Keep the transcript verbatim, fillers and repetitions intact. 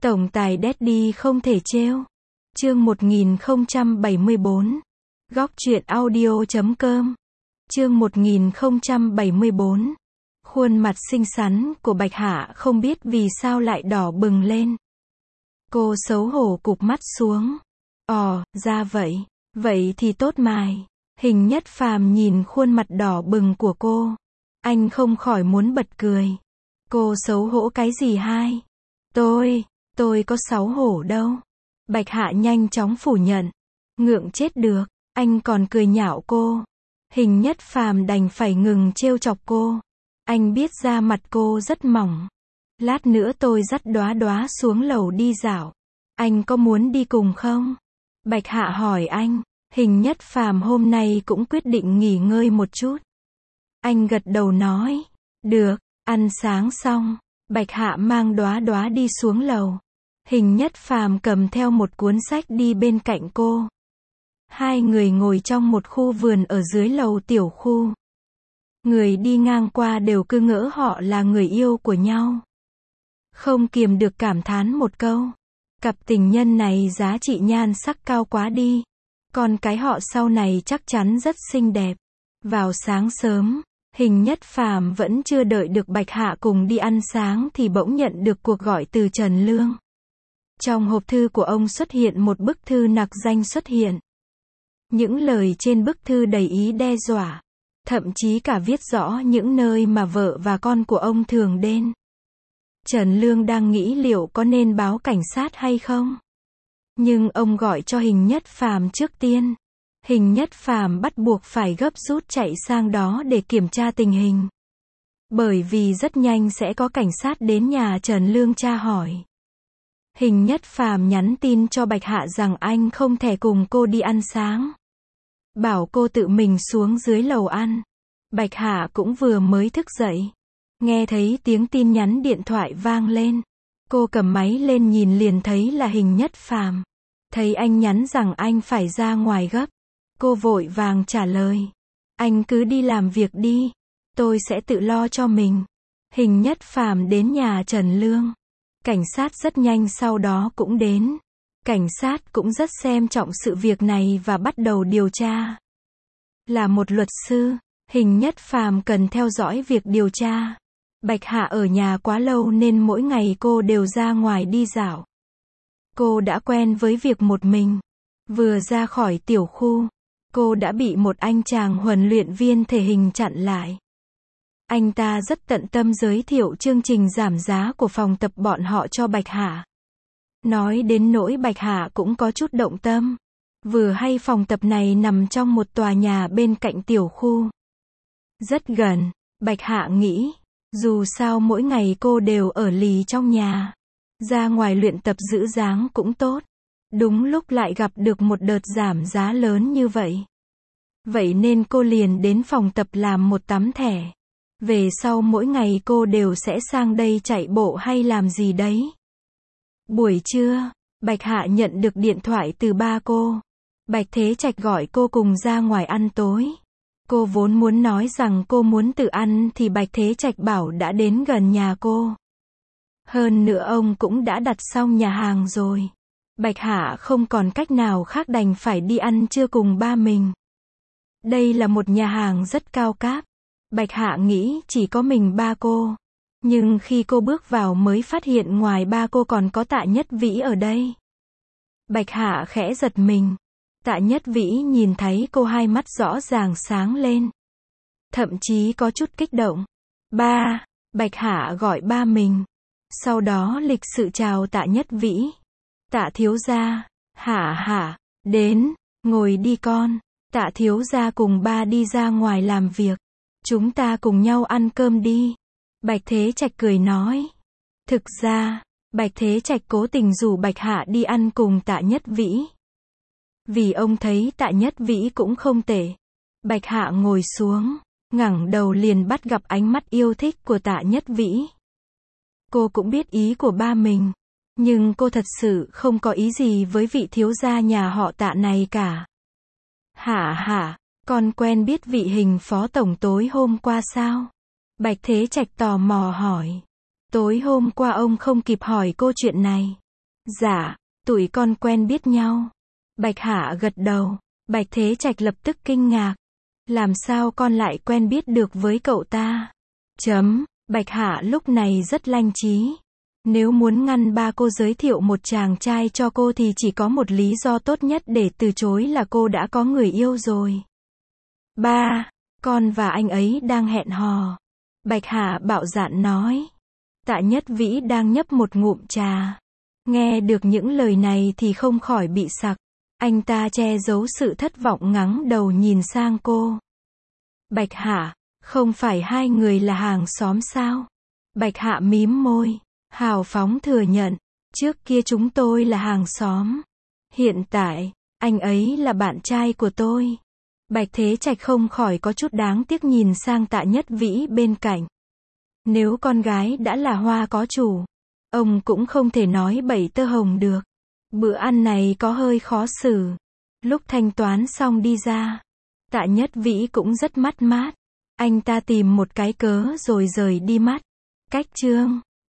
Tổng tài Daddy không thể trêu. Chương một nghìn không trăm bảy mươi bốn. Góc truyện audio chấm com. Chương một nghìn không trăm bảy mươi bốn. Khuôn mặt xinh xắn của Bạch Hạ không biết vì sao lại đỏ bừng lên. Cô xấu hổ cụp mắt xuống. Ồ, ra vậy. Vậy thì tốt mài. Hình Nhất Phàm nhìn khuôn mặt đỏ bừng của cô. Anh không khỏi muốn bật cười. Cô xấu hổ cái gì hai? Tôi, tôi có xấu hổ đâu. Bạch Hạ nhanh chóng phủ nhận. Ngượng chết được, anh còn cười nhạo cô. Hình Nhất Phàm đành phải ngừng trêu chọc cô. Anh biết da mặt cô rất mỏng. Lát nữa tôi dắt Đóa Đóa xuống lầu đi dạo. Anh có muốn đi cùng không? Bạch Hạ hỏi anh. Hình Nhất Phàm hôm nay cũng quyết định nghỉ ngơi một chút. Anh gật đầu nói. Được, ăn sáng xong. Bạch Hạ mang Đóa Đóa đi xuống lầu. Hình Nhất Phàm cầm theo một cuốn sách đi bên cạnh cô. Hai người ngồi trong một khu vườn ở dưới lầu tiểu khu. Người đi ngang qua đều cứ ngỡ họ là người yêu của nhau. Không kiềm được cảm thán một câu. Cặp tình nhân này giá trị nhan sắc cao quá đi. Còn cái họ sau này chắc chắn rất xinh đẹp. Vào sáng sớm, Hình Nhất Phàm vẫn chưa đợi được Bạch Hạ cùng đi ăn sáng thì bỗng nhận được cuộc gọi từ Trần Lương. Trong hộp thư của ông xuất hiện một bức thư nặc danh xuất hiện. Những lời trên bức thư đầy ý đe dọa. Thậm chí cả viết rõ những nơi mà vợ và con của ông thường đến. Trần Lương đang nghĩ liệu có nên báo cảnh sát hay không. Nhưng ông gọi cho Hình Nhất Phàm trước tiên. Hình Nhất Phàm bắt buộc phải gấp rút chạy sang đó để kiểm tra tình hình. Bởi vì rất nhanh sẽ có cảnh sát đến nhà Trần Lương tra hỏi. Hình Nhất Phàm nhắn tin cho Bạch Hạ rằng anh không thể cùng cô đi ăn sáng. Bảo cô tự mình xuống dưới lầu ăn. Bạch Hạ cũng vừa mới thức dậy. Nghe thấy tiếng tin nhắn điện thoại vang lên. Cô cầm máy lên nhìn liền thấy là Hình Nhất Phàm. Thấy anh nhắn rằng anh phải ra ngoài gấp. Cô vội vàng trả lời. Anh cứ đi làm việc đi. Tôi sẽ tự lo cho mình. Hình Nhất Phàm đến nhà Trần Lương. Cảnh sát rất nhanh sau đó cũng đến. Cảnh sát cũng rất xem trọng sự việc này và bắt đầu điều tra. Là một luật sư, Hình Nhất Phàm cần theo dõi việc điều tra. Bạch Hạ ở nhà quá lâu nên mỗi ngày cô đều ra ngoài đi dạo. Cô đã quen với việc một mình. Vừa ra khỏi tiểu khu, cô đã bị một anh chàng huấn luyện viên thể hình chặn lại. Anh ta rất tận tâm giới thiệu chương trình giảm giá của phòng tập bọn họ cho Bạch Hạ. Nói đến nỗi Bạch Hạ cũng có chút động tâm. Vừa hay phòng tập này nằm trong một tòa nhà bên cạnh tiểu khu. Rất gần, Bạch Hạ nghĩ. Dù sao mỗi ngày cô đều ở lì trong nhà. Ra ngoài luyện tập giữ dáng cũng tốt. Đúng lúc lại gặp được một đợt giảm giá lớn như vậy. Vậy nên cô liền đến phòng tập làm một tấm thẻ. Về sau mỗi ngày cô đều sẽ sang đây chạy bộ hay làm gì đấy. Buổi trưa, Bạch Hạ nhận được điện thoại từ ba cô. Bạch Thế Trạch gọi cô cùng ra ngoài ăn tối. Cô vốn muốn nói rằng cô muốn tự ăn thì Bạch Thế Trạch bảo đã đến gần nhà cô. Hơn nữa ông cũng đã đặt xong nhà hàng rồi. Bạch Hạ không còn cách nào khác đành phải đi ăn trưa cùng ba mình. Đây là một nhà hàng rất cao cấp. Bạch Hạ nghĩ chỉ có mình ba cô. Nhưng khi cô bước vào mới phát hiện ngoài ba cô còn có Tạ Nhất Vĩ ở đây. Bạch Hạ khẽ giật mình. Tạ Nhất Vĩ nhìn thấy cô hai mắt rõ ràng sáng lên. Thậm chí có chút kích động. Ba, Bạch Hạ gọi ba mình. Sau đó lịch sự chào Tạ Nhất Vĩ. Tạ thiếu gia, Hạ Hạ, đến, ngồi đi con. Tạ thiếu gia cùng ba đi ra ngoài làm việc. Chúng ta cùng nhau ăn cơm đi. Bạch Thế Trạch cười nói. Thực ra, Bạch Thế Trạch cố tình rủ Bạch Hạ đi ăn cùng Tạ Nhất Vĩ. Vì ông thấy Tạ Nhất Vĩ cũng không tệ. Bạch Hạ ngồi xuống, ngẩng đầu liền bắt gặp ánh mắt yêu thích của Tạ Nhất Vĩ. Cô cũng biết ý của ba mình. Nhưng cô thật sự không có ý gì với vị thiếu gia nhà họ Tạ này cả. Hả hả, con quen biết vị Hình phó tổng tối hôm qua sao? Bạch Thế Trạch tò mò hỏi. Tối hôm qua ông không kịp hỏi cô chuyện này. Dạ, tụi con quen biết nhau. Bạch Hạ gật đầu. Bạch Thế Trạch lập tức kinh ngạc. Làm sao con lại quen biết được với cậu ta? Chấm, Bạch Hạ lúc này rất lanh trí. Nếu muốn ngăn ba cô giới thiệu một chàng trai cho cô thì chỉ có một lý do tốt nhất để từ chối là cô đã có người yêu rồi. Ba, con và anh ấy đang hẹn hò. Bạch Hạ bạo dạn nói. Tạ Nhất Vĩ đang nhấp một ngụm trà. Nghe được những lời này thì không khỏi bị sặc. Anh ta che giấu sự thất vọng ngẩng đầu nhìn sang cô. Bạch Hạ, không phải hai người là hàng xóm sao? Bạch Hạ mím môi, hào phóng thừa nhận, trước kia chúng tôi là hàng xóm. Hiện tại, anh ấy là bạn trai của tôi. Bạch Thế Trạch không khỏi có chút đáng tiếc nhìn sang Tạ Nhất Vĩ bên cạnh. Nếu con gái đã là hoa có chủ, ông cũng không thể nói bậy tơ hồng được. Bữa ăn này có hơi khó xử. Lúc thanh toán xong đi ra, Tạ Nhất Vĩ cũng rất mất mát. Anh ta tìm một cái cớ rồi rời đi mất. Cách chương